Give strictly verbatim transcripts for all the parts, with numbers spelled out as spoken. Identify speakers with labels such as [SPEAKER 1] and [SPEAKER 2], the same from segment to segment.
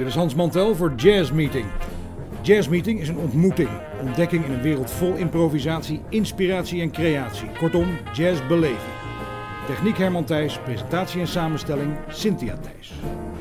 [SPEAKER 1] Dit is Hans Mantel voor Jazz Meeting. Jazz Meeting is een ontmoeting, ontdekking in een wereld vol improvisatie, inspiratie en creatie. Kortom, jazzbeleving. Techniek Herman Thijs, presentatie en samenstelling Cynthia Thijs.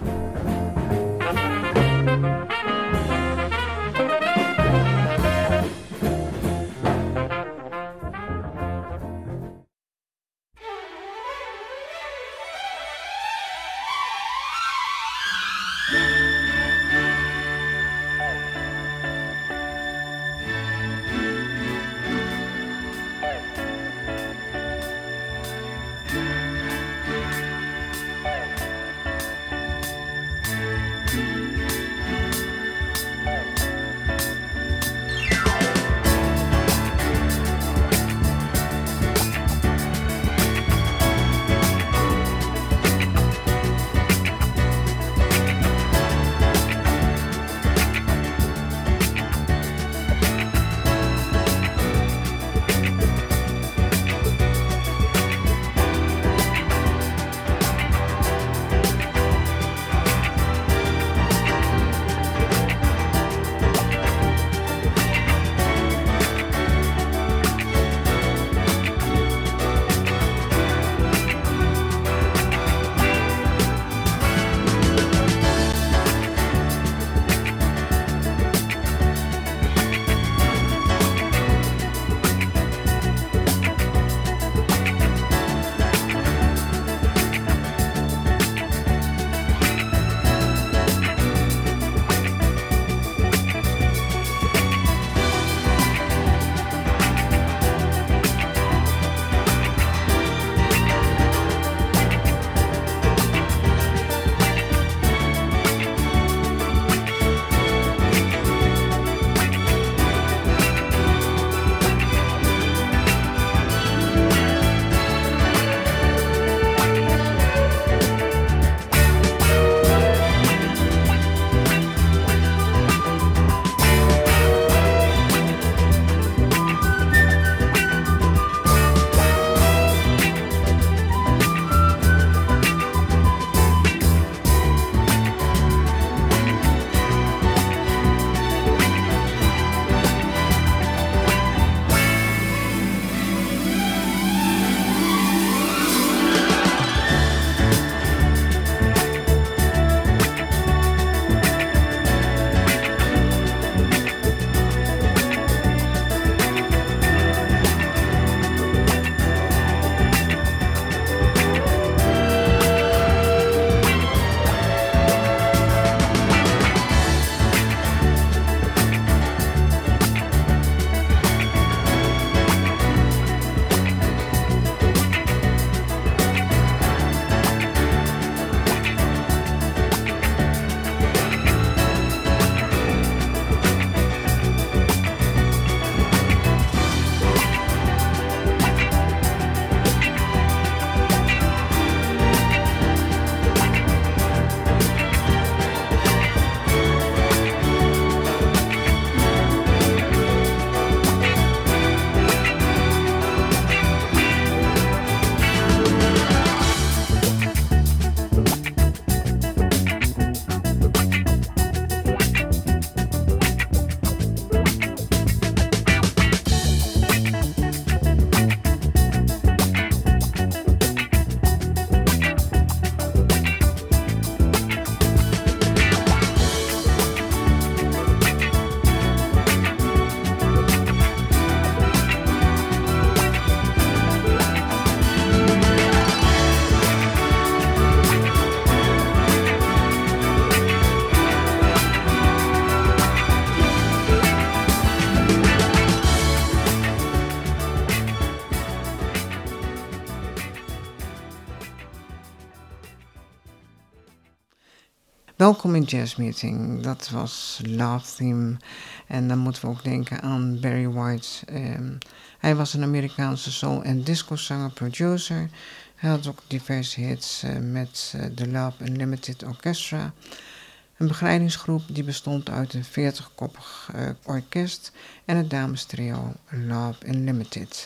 [SPEAKER 2] Welkom in Jazz Meeting. Dat was Love Theme. En dan moeten we ook denken aan Barry White. Um, hij was een Amerikaanse soul- en discozanger-producer. Hij had ook diverse hits uh, met uh, de Love Unlimited Orchestra. Een begeleidingsgroep die bestond uit een veertigkoppig uh, orkest en het damestrio Love Unlimited.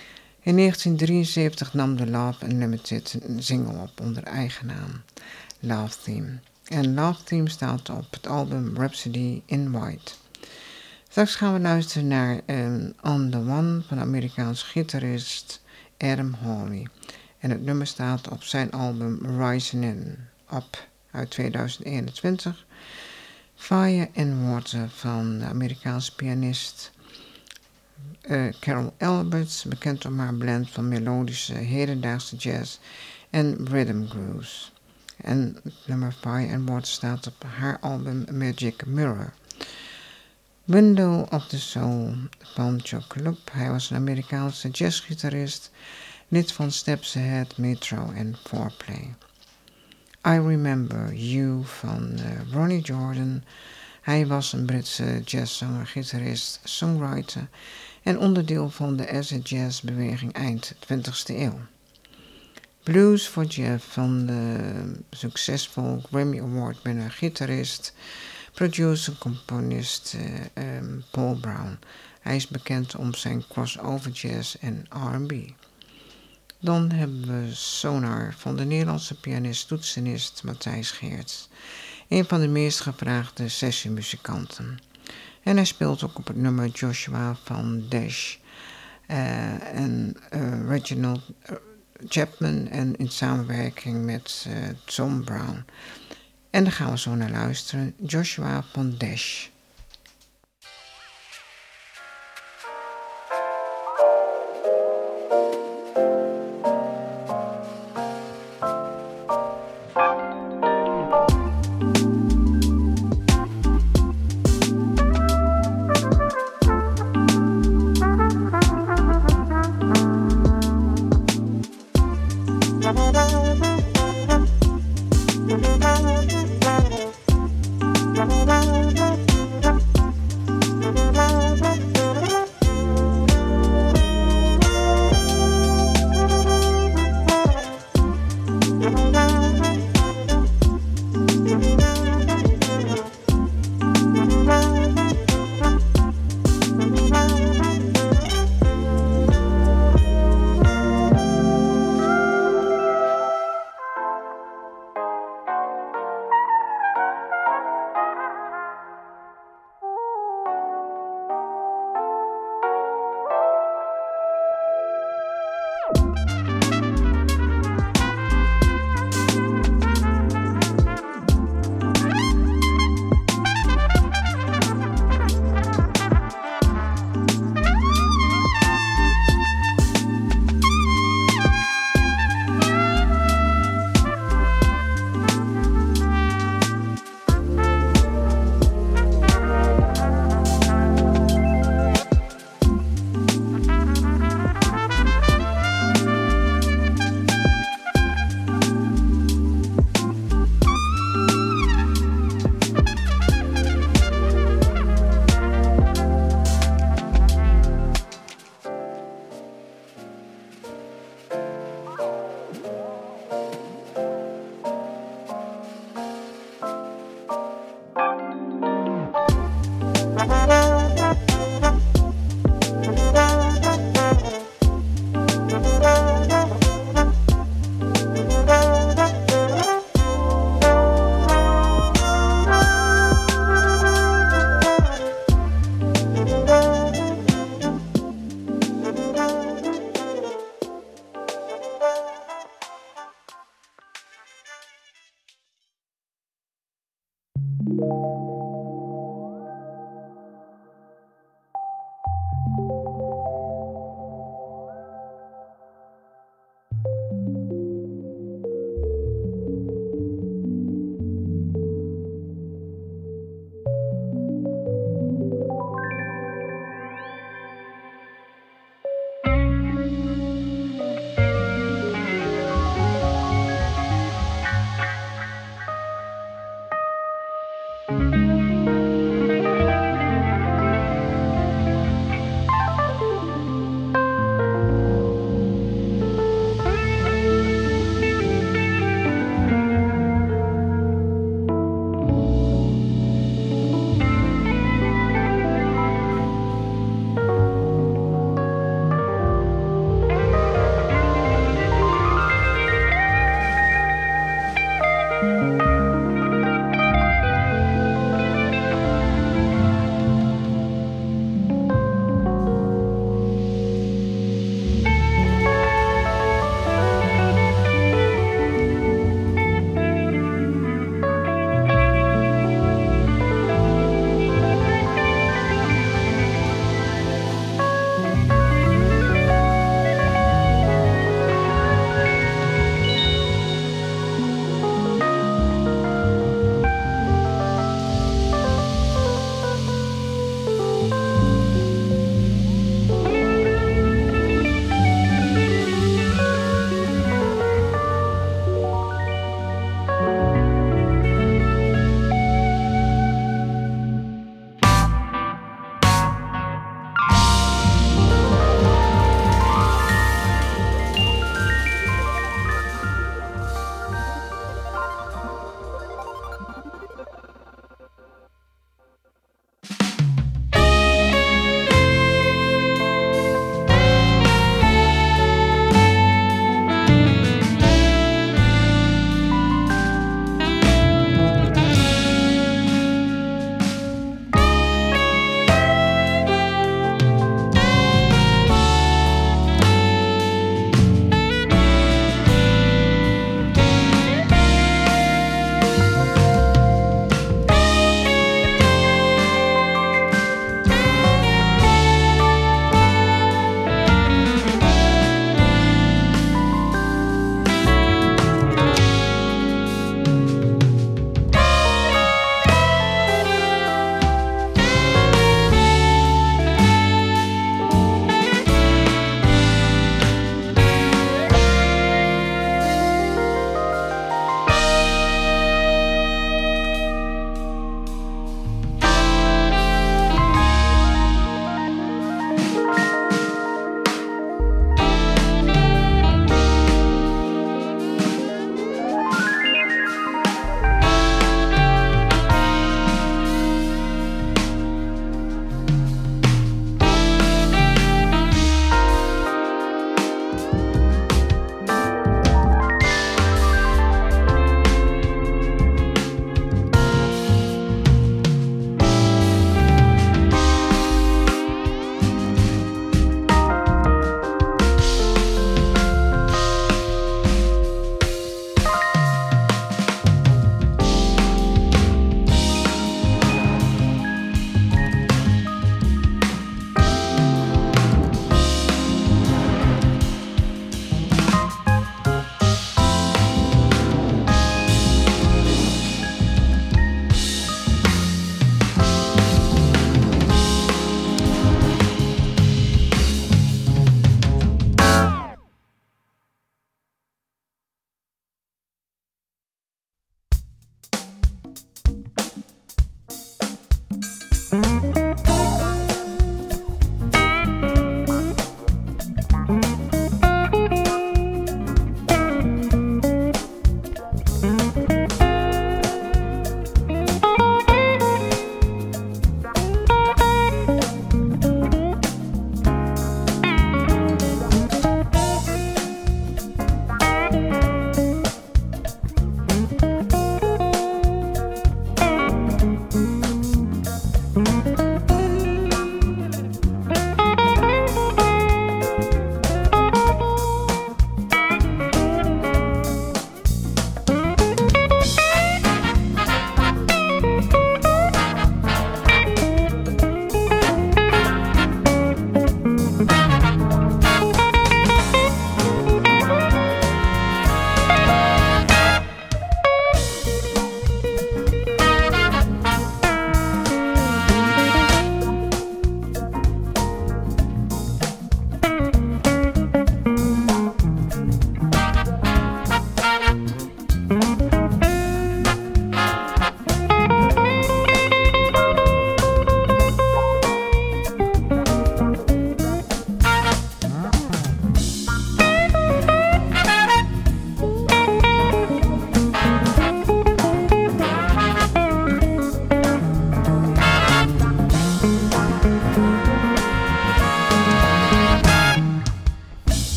[SPEAKER 2] In negentien drieënzeventig nam de Love Unlimited een single op onder eigen naam, Love Theme. En Love Theme staat op het album Rhapsody in White. Straks gaan we luisteren naar um, On The One van de Amerikaanse gitarist Adam Hawley. En het nummer staat op zijn album Rising In Up uit tweeduizend eenentwintig. Fire and Water van de Amerikaanse pianist uh, Carol Alberts, bekend om haar blend van melodische hedendaagse jazz en rhythm grooves. En het nummer Fire and Water staat op haar album Magic Mirror. Window of the Soul van Chuck Club. Hij was een Amerikaanse jazzgitarist, lid van Steps Ahead, Metro en Foreplay. I Remember You van uh, Ronnie Jordan. Hij was een Britse jazzzanger, gitarist, songwriter en onderdeel van de acid jazz beweging eind twintigste eeuw. Blues for Jeff van de succesvol Grammy Award winnaar gitarist, producer, componist uh, um, Paul Brown. Hij is bekend om zijn crossover jazz en R en B. Dan hebben we Sonar van de Nederlandse pianist-toetsenist Matthijs Geerts. Een van de meest gevraagde sessiemuzikanten. En hij speelt ook op het nummer Joshua van Dash uh, en uh, Reginald uh, Chapman en in samenwerking met uh, Tom Brown. En daar gaan we zo naar luisteren. Joshua van Dash.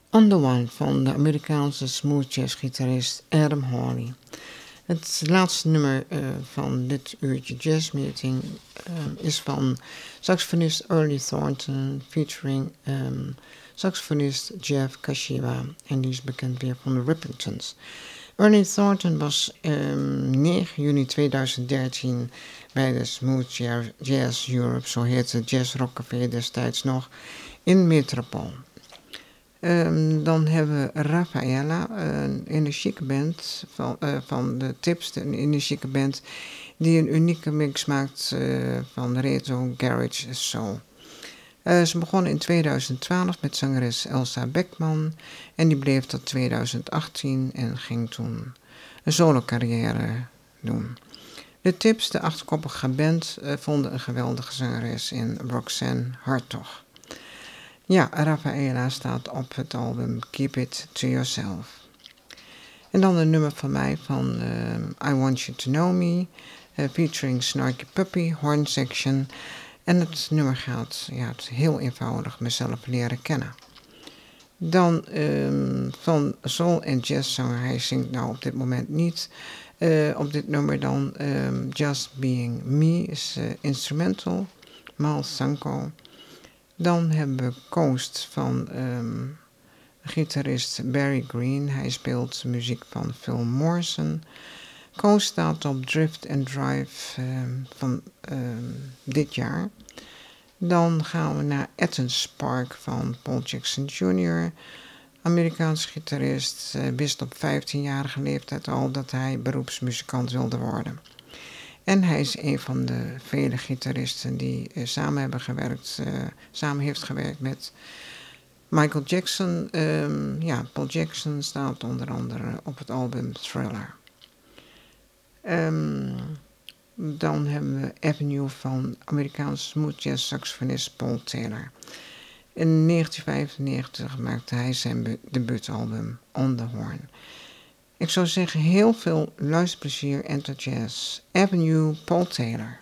[SPEAKER 2] On the One van de Amerikaanse smooth jazz-gitarist Adam Hawley. Het laatste nummer uh, van dit uurtje jazzmeeting uh, is van saxofonist Early Thornton featuring um, saxofonist Jeff Kashiwa. En die is bekend weer van de Rippingtons. Early Thornton was um, negen juni tweeduizend dertien bij de Smooth Jazz Europe, zo heette het Jazz Rock Café destijds nog, in Metropool. Um, dan hebben we Rafaela, een energieke band van, uh, van de Tips, een energieke band die een unieke mix maakt uh, van retro, garage en soul. Uh, ze begonnen in tweeduizend twaalf met zangeres Elsa Beckman en die bleef tot tweeduizend achttien en ging toen een solo carrière doen. De Tips, de achtkoppige band, uh, vonden een geweldige zangeres in Roxanne Hartog. Ja, Rafaela staat op het album Keep It To Yourself. En dan een nummer van mij van uh, I Want You To Know Me, uh, featuring Snarky Puppy, horn section. En het nummer gaat ja, het heel eenvoudig mezelf leren kennen. Dan um, van soul en jazzzanger, hij zingt nou op dit moment niet. Uh, op dit nummer dan um, Just Being Me is uh, instrumental, Miles Sanko. Dan hebben we Coast van um, gitarist Barry Green. Hij speelt muziek van Phil Morrison. Coast staat op Drift and Drive um, van um, dit jaar. Dan gaan we naar Athens Park van Paul Jackson junior Amerikaans gitarist, uh, wist op vijftienjarige leeftijd al dat hij beroepsmuzikant wilde worden. En hij is een van de vele gitaristen die uh, samen hebben gewerkt, uh, samen heeft gewerkt met Michael Jackson. Um, ja, Paul Jackson staat onder andere op het album Thriller. Um, dan hebben we Avenue van Amerikaanse smooth jazz saxofonist Paul Taylor. In negentien vijfennegentig maakte hij zijn debuutalbum On The Horn. Ik zou zeggen, heel veel luisterplezier en tot jazz. Avenue, Paul Taylor.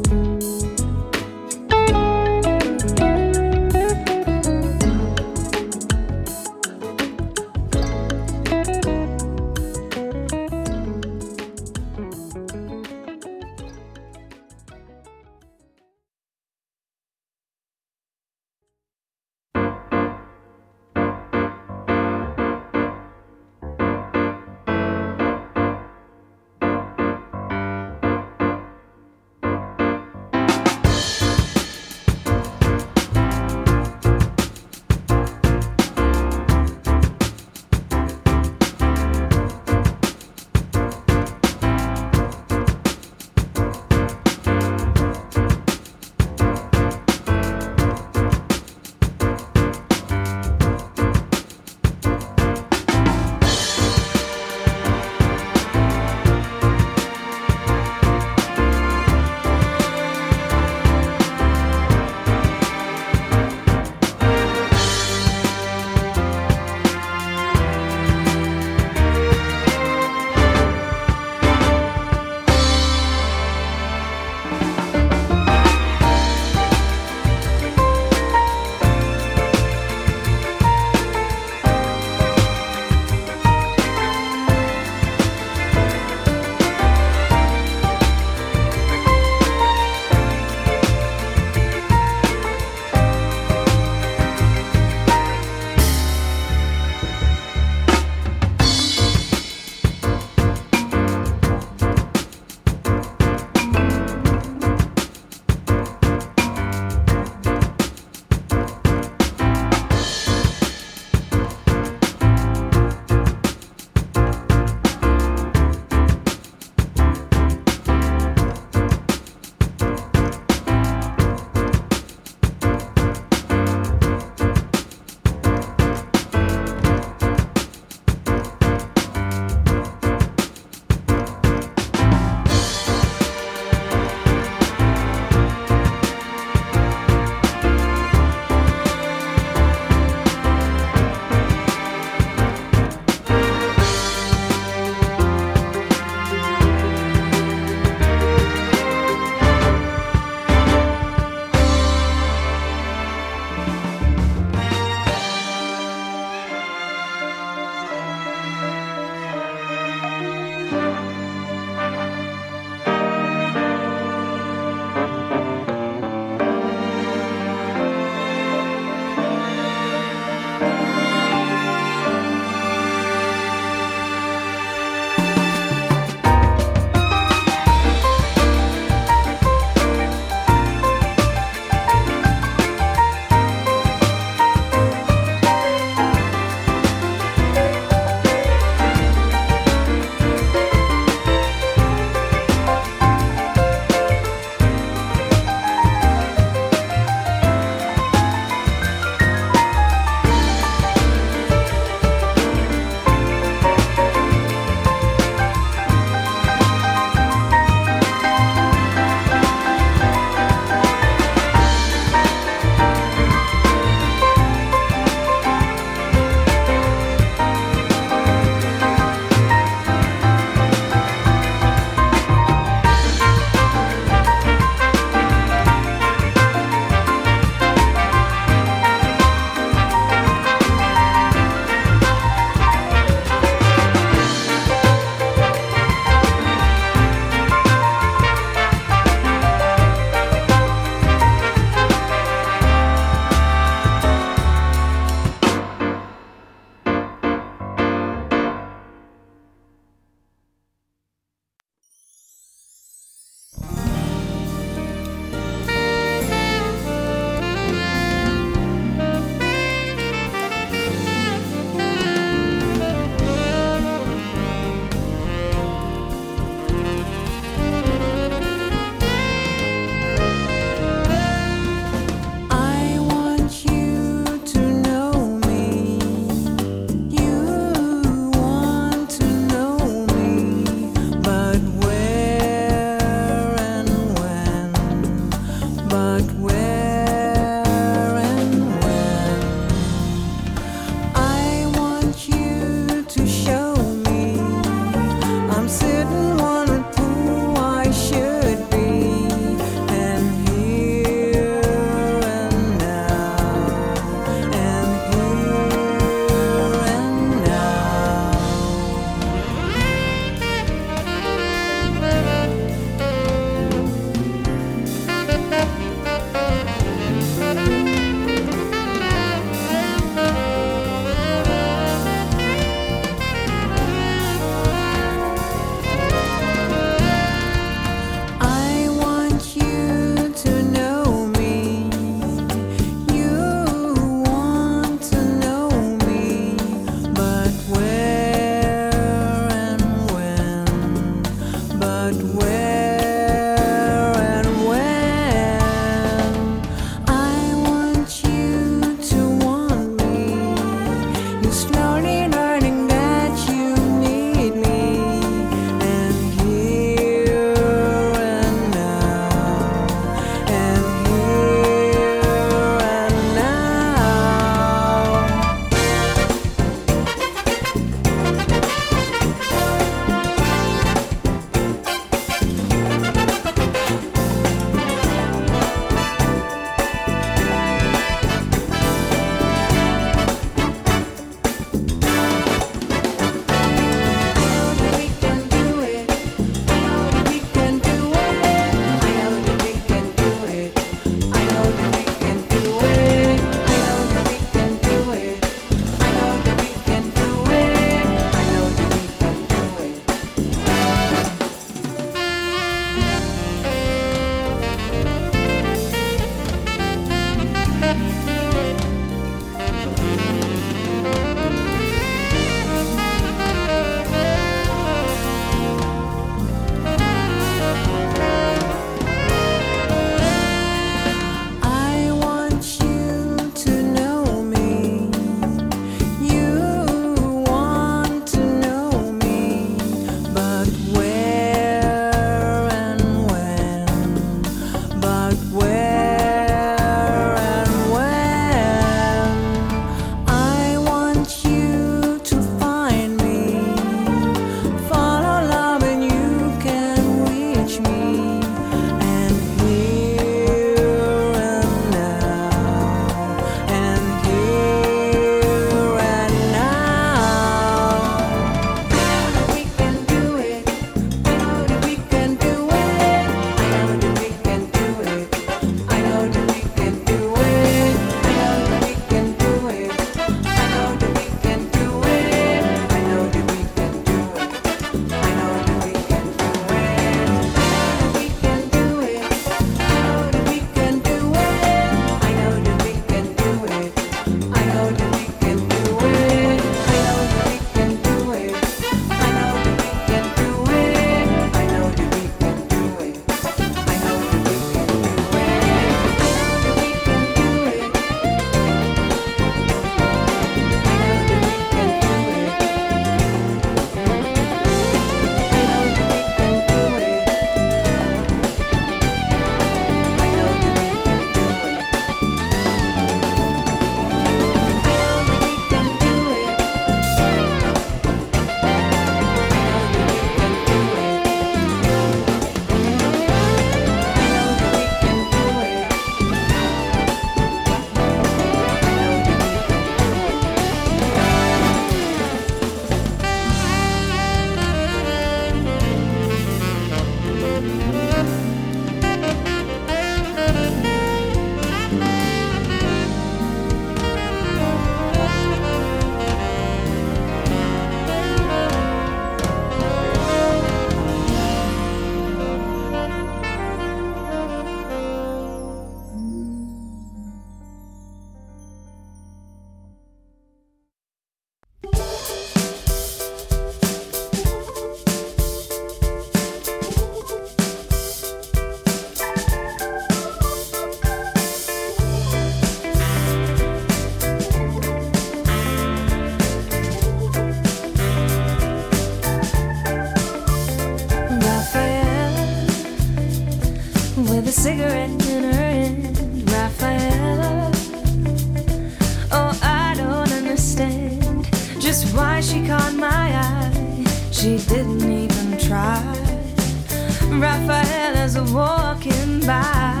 [SPEAKER 3] with a cigarette in her hand. Rafaela, oh, I don't understand just why she caught my eye. She didn't even try. Rafaela's walking by.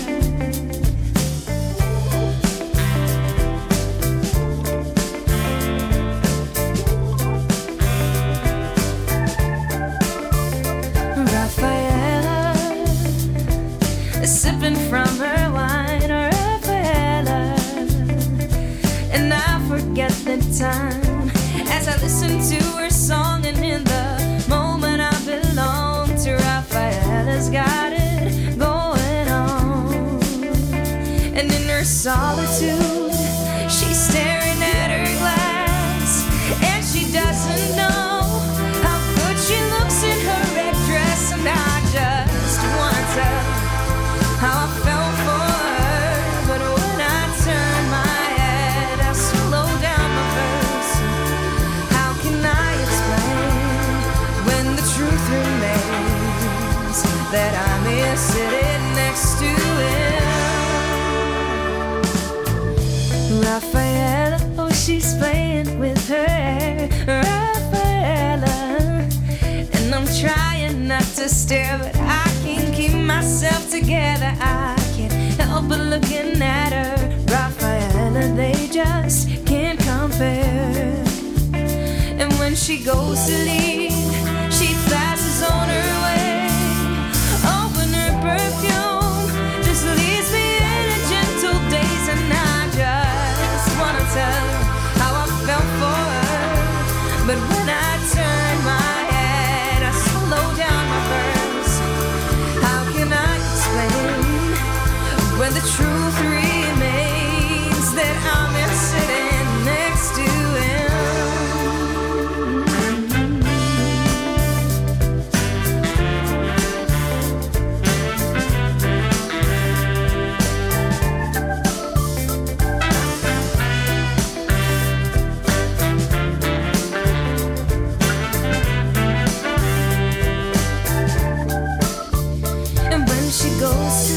[SPEAKER 3] Rafaela, sipping from her wine. Rafaela, and I forget the time as I listen to her song, and in the moment I belong to Rafaela's got it going on. And in her solitude, she's staring at her glass, and she doesn't know how good she looks in her red dress. And I just wanna tell how I fell for her, but when I turn my head, I slow down my verse. How can I explain when the truth remains that I'm here sitting next to him? Rafaela, oh, she's playing with her hair. Rafaela, and I'm trying not to stare, but I can't keep myself together. I can't help but looking at her. Rafaela, they just can't compare. And when she goes to leave, she passes on her way. Open her perfume just leaves me in a gentle daze. And I just wanna tell her how I felt for her, but when I turn my head, I slow down my verse. How can I explain when the truth remains that I'm here sitting next to him? And when she goes